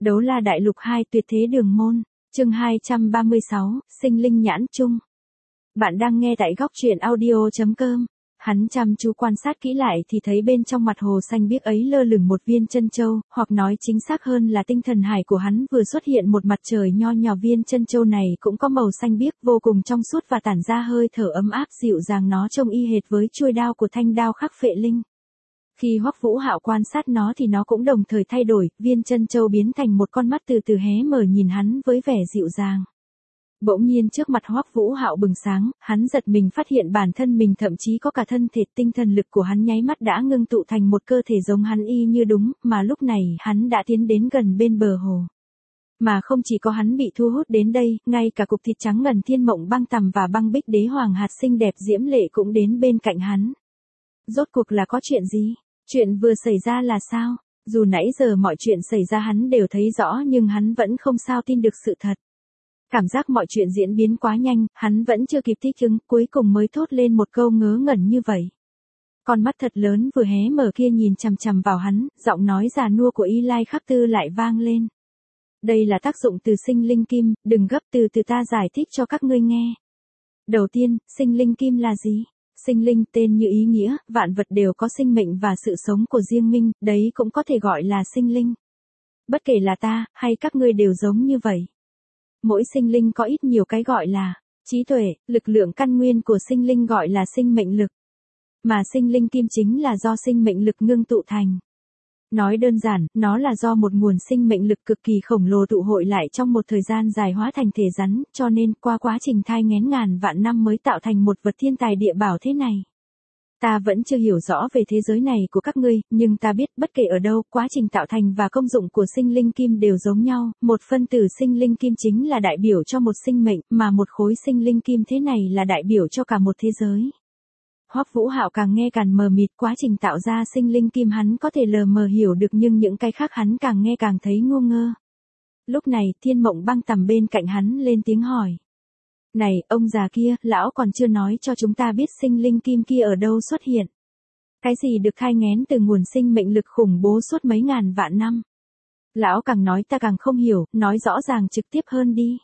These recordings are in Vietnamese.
Đấu La Đại Lục 2 Tuyệt Thế Đường Môn, chương 236, Sinh Linh Nhãn Chung. Bạn đang nghe tại góc truyện audio.com. Hắn chăm chú quan sát kỹ lại thì thấy bên trong mặt hồ xanh biếc ấy lơ lửng một viên chân châu, hoặc nói chính xác hơn là tinh thần hải của hắn vừa xuất hiện một mặt trời nho nhỏ. Viên chân châu này cũng có màu xanh biếc vô cùng trong suốt và tản ra hơi thở ấm áp dịu dàng, nó trông y hệt với chuôi đao của thanh đao khắc phệ linh. Khi Hoắc Vũ Hạo quan sát nó thì nó cũng đồng thời thay đổi, viên chân châu biến thành một con mắt từ từ hé mở nhìn hắn với vẻ dịu dàng. Bỗng nhiên trước mặt Hoắc Vũ Hạo bừng sáng, hắn giật mình phát hiện bản thân mình thậm chí có cả thân thể, tinh thần lực của hắn nháy mắt đã ngưng tụ thành một cơ thể giống hắn y như đúng, mà lúc này hắn đã tiến đến gần bên bờ hồ. Mà không chỉ có hắn bị thu hút đến đây, ngay cả cục thịt trắng ngần Thiên Mộng Băng Tầm và Băng Bích Đế Hoàng hạt xinh đẹp diễm lệ cũng đến bên cạnh hắn. Rốt cuộc là có chuyện gì? Chuyện vừa xảy ra là sao? Dù nãy giờ mọi chuyện xảy ra hắn đều thấy rõ nhưng hắn vẫn không sao tin được sự thật. Cảm giác mọi chuyện diễn biến quá nhanh, hắn vẫn chưa kịp thích ứng, cuối cùng mới thốt lên một câu ngớ ngẩn như vậy. Con mắt thật lớn vừa hé mở kia nhìn chằm chằm vào hắn, giọng nói già nua của Y Lai Khắc Tư lại vang lên. Đây là tác dụng từ sinh linh kim, đừng gấp, từ từ ta giải thích cho các ngươi nghe. Đầu tiên, sinh linh kim là gì? Sinh linh tên như ý nghĩa, vạn vật đều có sinh mệnh và sự sống của riêng mình, đấy cũng có thể gọi là sinh linh. Bất kể là ta, hay các ngươi đều giống như vậy. Mỗi sinh linh có ít nhiều cái gọi là trí tuệ, lực lượng căn nguyên của sinh linh gọi là sinh mệnh lực. Mà sinh linh kim chính là do sinh mệnh lực ngưng tụ thành. Nói đơn giản, nó là do một nguồn sinh mệnh lực cực kỳ khổng lồ tụ hội lại trong một thời gian dài hóa thành thể rắn, cho nên qua quá trình thai nghén ngàn vạn năm mới tạo thành một vật thiên tài địa bảo thế này. Ta vẫn chưa hiểu rõ về thế giới này của các ngươi, nhưng ta biết bất kể ở đâu, quá trình tạo thành và công dụng của sinh linh kim đều giống nhau, một phân tử sinh linh kim chính là đại biểu cho một sinh mệnh, mà một khối sinh linh kim thế này là đại biểu cho cả một thế giới. Hoắc Vũ Hạo càng nghe càng mờ mịt, quá trình tạo ra sinh linh kim hắn có thể lờ mờ hiểu được nhưng những cái khác hắn càng nghe càng thấy ngu ngơ. Lúc này, Thiên Mộng Băng Tầm bên cạnh hắn lên tiếng hỏi. Này, ông già kia, lão còn chưa nói cho chúng ta biết sinh linh kim kia ở đâu xuất hiện. Cái gì được thai nghén từ nguồn sinh mệnh lực khủng bố suốt mấy ngàn vạn năm. Lão càng nói ta càng không hiểu, nói rõ ràng trực tiếp hơn đi.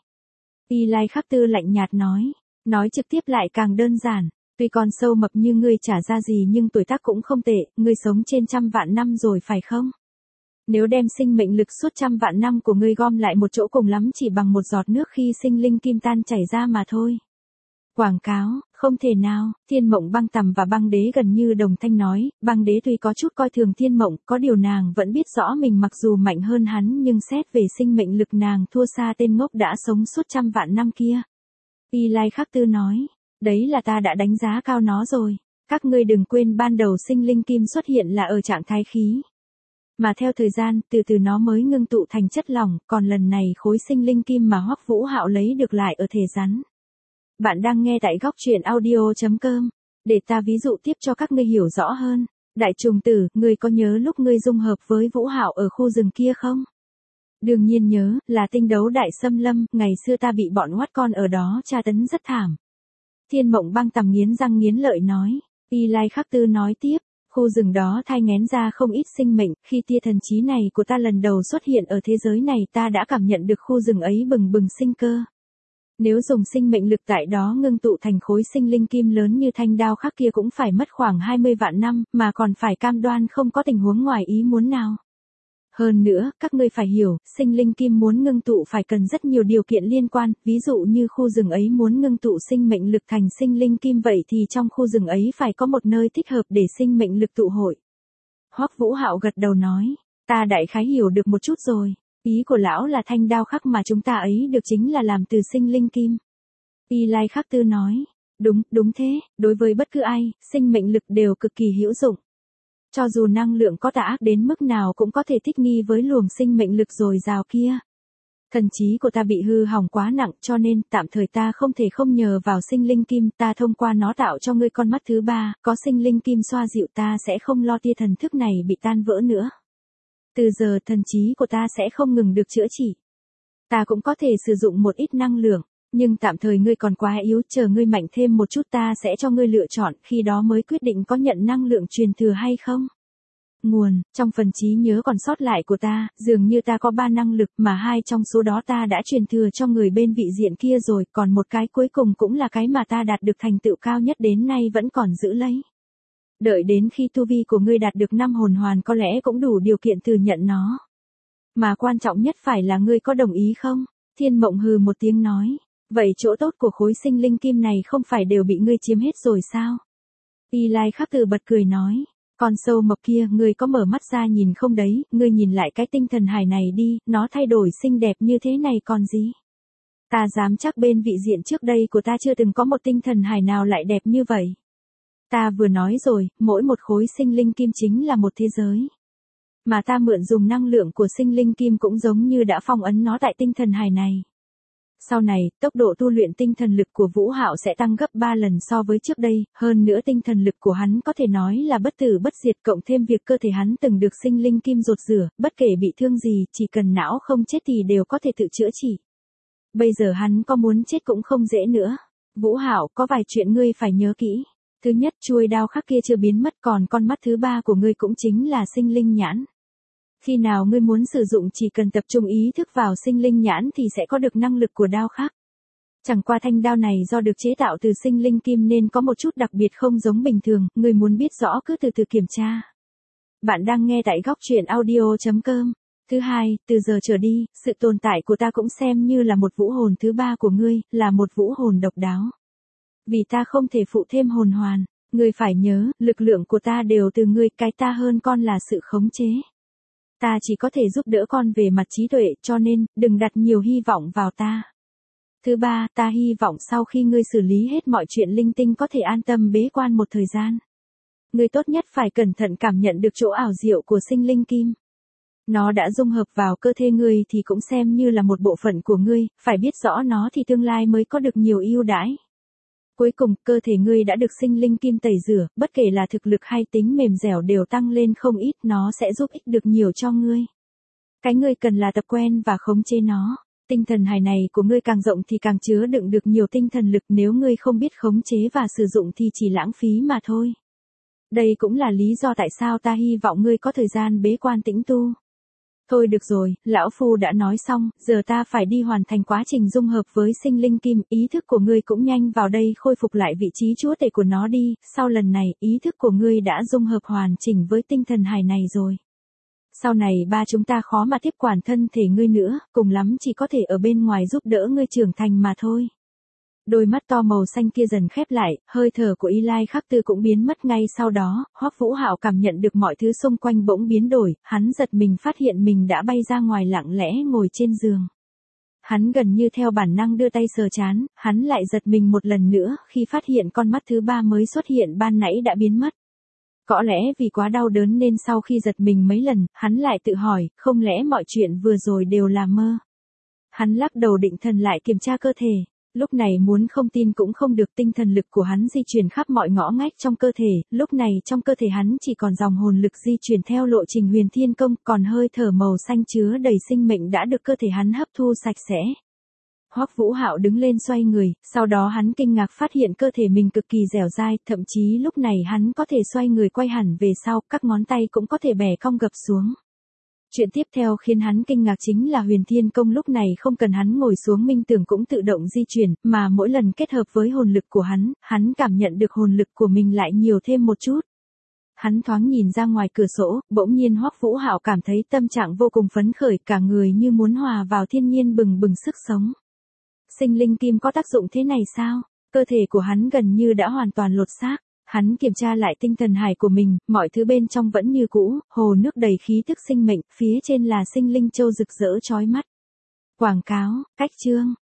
Y Lai Khắc Tư lạnh nhạt nói trực tiếp lại càng đơn giản. Tuy con sâu mập như ngươi trả ra gì nhưng tuổi tác cũng không tệ, ngươi sống trên 100 vạn năm rồi phải không? Nếu đem sinh mệnh lực suốt 100 vạn năm của ngươi gom lại một chỗ cùng lắm chỉ bằng một giọt nước khi sinh linh kim tan chảy ra mà thôi. Quảng cáo, không thể nào, Thiên Mộng Băng Tầm và Băng Đế gần như đồng thanh nói, Băng Đế tuy có chút coi thường Thiên Mộng, có điều nàng vẫn biết rõ mình mặc dù mạnh hơn hắn nhưng xét về sinh mệnh lực nàng thua xa tên ngốc đã sống suốt 100 vạn năm kia. Y Lai Khắc Tư nói. Đấy là ta đã đánh giá cao nó rồi. Các ngươi đừng quên ban đầu sinh linh kim xuất hiện là ở trạng thái khí. Mà theo thời gian, từ từ nó mới ngưng tụ thành chất lỏng, còn lần này khối sinh linh kim mà Hoắc Vũ Hạo lấy được lại ở thể rắn. Bạn đang nghe tại góc truyện audio.com. Để ta ví dụ tiếp cho các ngươi hiểu rõ hơn. Đại trùng tử, ngươi có nhớ lúc ngươi dung hợp với Vũ Hạo ở khu rừng kia không? Đương nhiên nhớ, là tinh đấu đại xâm lâm, ngày xưa ta bị bọn oát con ở đó tra tấn rất thảm. Thiên Mộng Băng Tầm nghiến răng nghiến lợi nói. Y Lai Khắc Tư nói tiếp, khu rừng đó thai nghén ra không ít sinh mệnh, khi tia thần trí này của ta lần đầu xuất hiện ở thế giới này ta đã cảm nhận được khu rừng ấy bừng bừng sinh cơ. Nếu dùng sinh mệnh lực tại đó ngưng tụ thành khối sinh linh kim lớn như thanh đao khắc kia cũng phải mất khoảng 20 vạn năm, mà còn phải cam đoan không có tình huống ngoài ý muốn nào. Hơn nữa, các ngươi phải hiểu, sinh linh kim muốn ngưng tụ phải cần rất nhiều điều kiện liên quan, ví dụ như khu rừng ấy muốn ngưng tụ sinh mệnh lực thành sinh linh kim vậy thì trong khu rừng ấy phải có một nơi thích hợp để sinh mệnh lực tụ hội. Hoắc Vũ Hạo gật đầu nói, ta đại khái hiểu được một chút rồi, ý của lão là thanh đao khắc mà chúng ta ấy được chính là làm từ sinh linh kim. Y Lai Khắc Tư nói, đúng thế, đối với bất cứ ai, sinh mệnh lực đều cực kỳ hữu dụng. Cho dù năng lượng có tà ác đến mức nào cũng có thể thích nghi với luồng sinh mệnh lực dồi dào kia. Thần trí của ta bị hư hỏng quá nặng cho nên tạm thời ta không thể không nhờ vào sinh linh kim, ta thông qua nó tạo cho ngươi con mắt thứ ba, có sinh linh kim xoa dịu ta sẽ không lo tia thần thức này bị tan vỡ nữa. Từ giờ thần trí của ta sẽ không ngừng được chữa trị. Ta cũng có thể sử dụng một ít năng lượng, nhưng tạm thời ngươi còn quá yếu, chờ ngươi mạnh thêm một chút ta sẽ cho ngươi lựa chọn, khi đó mới quyết định có nhận năng lượng truyền thừa hay không. Nguồn, trong phần trí nhớ còn sót lại của ta, dường như ta có 3 năng lực mà 2 trong số đó ta đã truyền thừa cho người bên vị diện kia rồi, còn một cái cuối cùng cũng là cái mà ta đạt được thành tựu cao nhất đến nay vẫn còn giữ lấy. Đợi đến khi tu vi của ngươi đạt được 5 hồn hoàn có lẽ cũng đủ điều kiện thừa nhận nó. Mà quan trọng nhất phải là ngươi có đồng ý không? Thiên Mộng hừ một tiếng nói. Vậy chỗ tốt của khối sinh linh kim này không phải đều bị ngươi chiếm hết rồi sao? Y Lai Khắc Từ bật cười nói. Con sâu mập kia, ngươi có mở mắt ra nhìn không đấy, ngươi nhìn lại cái tinh thần hải này đi, nó thay đổi xinh đẹp như thế này còn gì? Ta dám chắc bên vị diện trước đây của ta chưa từng có một tinh thần hải nào lại đẹp như vậy. Ta vừa nói rồi, mỗi một khối sinh linh kim chính là một thế giới. Mà ta mượn dùng năng lượng của sinh linh kim cũng giống như đã phong ấn nó tại tinh thần hải này. Sau này, tốc độ tu luyện tinh thần lực của Vũ Hạo sẽ tăng gấp 3 lần so với trước đây, hơn nữa tinh thần lực của hắn có thể nói là bất tử bất diệt, cộng thêm việc cơ thể hắn từng được sinh linh kim rột rửa, bất kể bị thương gì, chỉ cần não không chết thì đều có thể tự chữa trị. Bây giờ hắn có muốn chết cũng không dễ nữa. Vũ Hạo, có vài chuyện ngươi phải nhớ kỹ. Thứ nhất, chuôi đao khắc kia chưa biến mất, còn con mắt thứ 3 của ngươi cũng chính là sinh linh nhãn. Khi nào ngươi muốn sử dụng chỉ cần tập trung ý thức vào sinh linh nhãn thì sẽ có được năng lực của đao khắc. Chẳng qua thanh đao này do được chế tạo từ sinh linh kim nên có một chút đặc biệt không giống bình thường, ngươi muốn biết rõ cứ từ từ kiểm tra. Bạn đang nghe tại góc truyện audio.com. Thứ hai, từ giờ trở đi, sự tồn tại của ta cũng xem như là một vũ hồn thứ 3 của ngươi, là một vũ hồn độc đáo. Vì ta không thể phụ thêm hồn hoàn, ngươi phải nhớ, lực lượng của ta đều từ ngươi, cái ta hơn con là sự khống chế. Ta chỉ có thể giúp đỡ con về mặt trí tuệ, cho nên, đừng đặt nhiều hy vọng vào ta. Thứ ba, ta hy vọng sau khi ngươi xử lý hết mọi chuyện linh tinh có thể an tâm bế quan một thời gian. Ngươi tốt nhất phải cẩn thận cảm nhận được chỗ ảo diệu của sinh linh kim. Nó đã dung hợp vào cơ thể ngươi thì cũng xem như là một bộ phận của ngươi, phải biết rõ nó thì tương lai mới có được nhiều ưu đãi. Cuối cùng, cơ thể ngươi đã được sinh linh kim tẩy rửa, bất kể là thực lực hay tính mềm dẻo đều tăng lên không ít, nó sẽ giúp ích được nhiều cho ngươi. Cái ngươi cần là tập quen và khống chế nó. Tinh thần hải này của ngươi càng rộng thì càng chứa đựng được nhiều tinh thần lực, nếu ngươi không biết khống chế và sử dụng thì chỉ lãng phí mà thôi. Đây cũng là lý do tại sao ta hy vọng ngươi có thời gian bế quan tĩnh tu. Thôi được rồi, lão phu đã nói xong, giờ ta phải đi hoàn thành quá trình dung hợp với sinh linh kim, ý thức của ngươi cũng nhanh vào đây khôi phục lại vị trí chúa tể của nó đi, sau lần này, ý thức của ngươi đã dung hợp hoàn chỉnh với tinh thần hải này rồi. Sau này ba chúng ta khó mà tiếp quản thân thể ngươi nữa, cùng lắm chỉ có thể ở bên ngoài giúp đỡ ngươi trưởng thành mà thôi. Đôi mắt to màu xanh kia dần khép lại, hơi thở của Y Lai Khắc Tư cũng biến mất ngay sau đó, Hoắc Vũ Hạo cảm nhận được mọi thứ xung quanh bỗng biến đổi, hắn giật mình phát hiện mình đã bay ra ngoài lặng lẽ ngồi trên giường. Hắn gần như theo bản năng đưa tay sờ trán, hắn lại giật mình một lần nữa khi phát hiện con mắt thứ 3 mới xuất hiện ban nãy đã biến mất. Có lẽ vì quá đau đớn nên sau khi giật mình mấy lần, hắn lại tự hỏi, không lẽ mọi chuyện vừa rồi đều là mơ. Hắn lắc đầu định thần lại kiểm tra cơ thể. Lúc này muốn không tin cũng không được, tinh thần lực của hắn di chuyển khắp mọi ngõ ngách trong cơ thể, lúc này trong cơ thể hắn chỉ còn dòng hồn lực di chuyển theo lộ trình Huyền Thiên Công, còn hơi thở màu xanh chứa đầy sinh mệnh đã được cơ thể hắn hấp thu sạch sẽ. Hoắc Vũ Hạo đứng lên xoay người, sau đó hắn kinh ngạc phát hiện cơ thể mình cực kỳ dẻo dai, thậm chí lúc này hắn có thể xoay người quay hẳn về sau, các ngón tay cũng có thể bẻ cong gập xuống. Chuyện tiếp theo khiến hắn kinh ngạc chính là Huyền Thiên Công lúc này không cần hắn ngồi xuống minh tưởng cũng tự động di chuyển, mà mỗi lần kết hợp với hồn lực của hắn cảm nhận được hồn lực của mình lại nhiều thêm một chút. Hắn thoáng nhìn ra ngoài cửa sổ, bỗng nhiên Hoắc Vũ Hạo cảm thấy tâm trạng vô cùng phấn khởi, cả người như muốn hòa vào thiên nhiên bừng bừng sức sống. Sinh linh kim có tác dụng thế này sao? Cơ thể của hắn gần như đã hoàn toàn lột xác. Hắn kiểm tra lại tinh thần hải của mình, mọi thứ bên trong vẫn như cũ, hồ nước đầy khí tức sinh mệnh, phía trên là sinh linh châu rực rỡ chói mắt. Quảng cáo, cách chương.